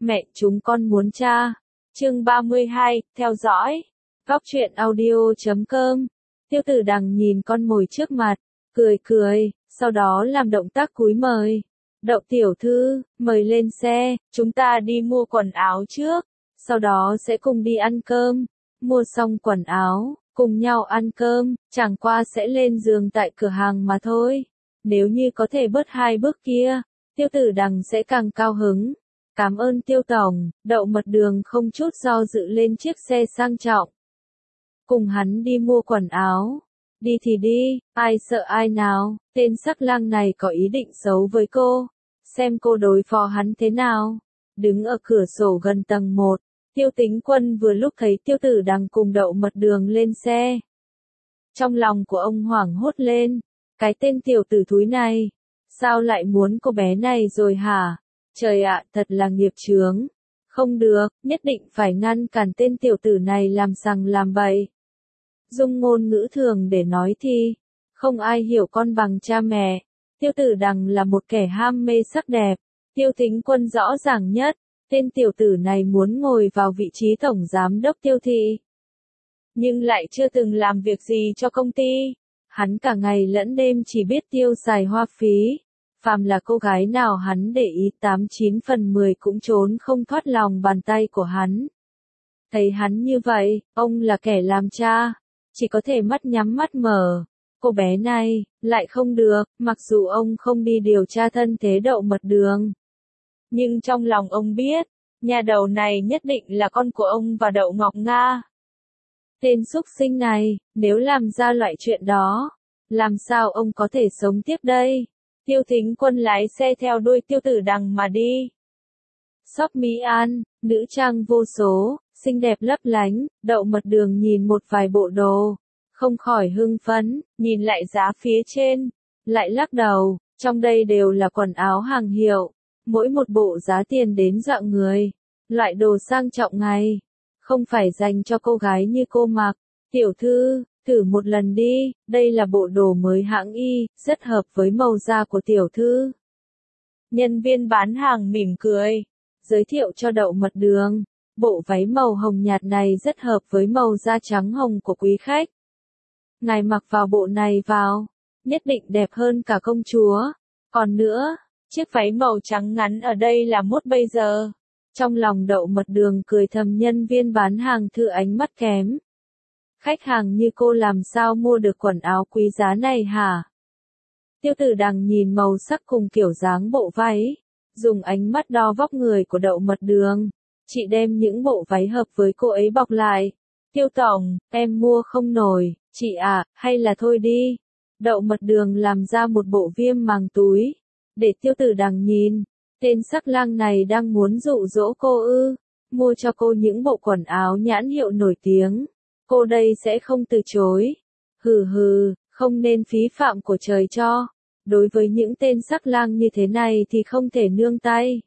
Mẹ chúng con muốn cha. Chương 32, theo dõi. Góc truyện audio.com. Tiêu Tử Đằng nhìn con mồi trước mặt, cười cười, sau đó làm động tác cúi mời. Đậu tiểu thư, mời lên xe, chúng ta đi mua quần áo trước, sau đó sẽ cùng đi ăn cơm. Mua xong quần áo, cùng nhau ăn cơm, chẳng qua sẽ lên giường tại cửa hàng mà thôi. Nếu như có thể bớt 2 bước kia, Tiêu Tử Đằng sẽ càng cao hứng. Cảm ơn Tiêu tổng. Đậu Mật Đường không chút do dự lên chiếc xe sang trọng. Cùng hắn đi mua quần áo. Đi thì đi, ai sợ ai nào, tên sắc lang này có ý định xấu với cô. Xem cô đối phó hắn thế nào. Đứng ở cửa sổ gần tầng 1, Tiêu Tính Quân vừa lúc thấy Tiêu Tử Đằng cùng Đậu Mật Đường lên xe. Trong lòng của ông hoảng hốt lên, cái tên tiểu tử thúi này, sao lại muốn cô bé này rồi hả? Trời ạ, thật là nghiệp chướng. Không được, nhất định phải ngăn cản tên tiểu tử này làm sằng làm bậy. Dùng ngôn ngữ thường để nói thì, không ai hiểu con bằng cha mẹ. Tiêu Tử Đằng là một kẻ ham mê sắc đẹp. Tiêu Tính Quân rõ ràng nhất, tên tiểu tử này muốn ngồi vào vị trí tổng giám đốc Tiêu thị. Nhưng lại chưa từng làm việc gì cho công ty. Hắn cả ngày lẫn đêm chỉ biết tiêu xài hoa phí. Phàm là cô gái nào hắn để ý 89 phần 10 cũng trốn không thoát lòng bàn tay của hắn. Thấy hắn như vậy, ông là kẻ làm cha, chỉ có thể mắt nhắm mắt mở. Cô bé này, lại không được, mặc dù ông không đi điều tra thân thế Đậu Mật Đường. Nhưng trong lòng ông biết, nhà đầu này nhất định là con của ông và Đậu Ngọc Nga. Tên súc sinh này, nếu làm ra loại chuyện đó, làm sao ông có thể sống tiếp đây? Tiêu Tính Quân lái xe theo đuôi Tiêu Tử Đằng mà đi. Shop Mỹ An, nữ trang vô số, xinh đẹp lấp lánh, Đậu Mật Đường nhìn một vài bộ đồ, không khỏi hưng phấn, nhìn lại giá phía trên, lại lắc đầu, trong đây đều là quần áo hàng hiệu, mỗi một bộ giá tiền đến dọa người, loại đồ sang trọng này, không phải dành cho cô gái như cô mặc. Tiểu thư, thử một lần đi, đây là bộ đồ mới hãng Y, rất hợp với màu da của tiểu thư. Nhân viên bán hàng mỉm cười, giới thiệu cho Đậu Mật Đường, bộ váy màu hồng nhạt này rất hợp với màu da trắng hồng của quý khách. Ngài mặc vào bộ này vào, nhất định đẹp hơn cả công chúa. Còn nữa, chiếc váy màu trắng ngắn ở đây là mốt bây giờ. Trong lòng Đậu Mật Đường cười thầm, nhân viên bán hàng thử ánh mắt kém. Khách hàng như cô làm sao mua được quần áo quý giá này hả? Tiêu Tử Đằng nhìn màu sắc cùng kiểu dáng bộ váy, dùng ánh mắt đo vóc người của Đậu Mật Đường. Chị đem những bộ váy hợp với cô ấy bọc lại. Tiêu tổng, em mua không nổi, chị à, hay là thôi đi. Đậu Mật Đường làm ra một bộ viêm màng túi, để Tiêu Tử Đằng nhìn. Tên sắc lang này đang muốn dụ dỗ cô ư? Mua cho cô những bộ quần áo nhãn hiệu nổi tiếng. Cô đây sẽ không từ chối. Hừ hừ, không nên phí phạm của trời cho. Đối với những tên sắc lang như thế này thì không thể nương tay.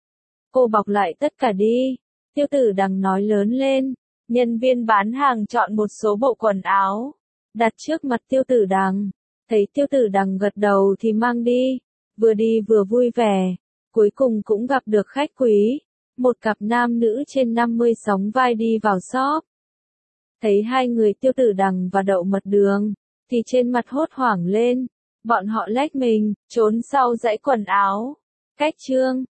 Cô bọc lại tất cả đi. Tiêu Tử Đằng nói lớn lên. Nhân viên bán hàng chọn một số bộ quần áo, đặt trước mặt Tiêu Tử Đằng. Thấy Tiêu Tử Đằng gật đầu thì mang đi. Vừa đi vừa vui vẻ. Cuối cùng cũng gặp được khách quý. Một cặp nam nữ trên 50 sóng vai đi vào shop. Thấy hai người Tiêu Tử Đằng và Đậu Mật Đường, thì trên mặt hốt hoảng lên. Bọn họ lách mình, trốn sau dãy quần áo. Cách chương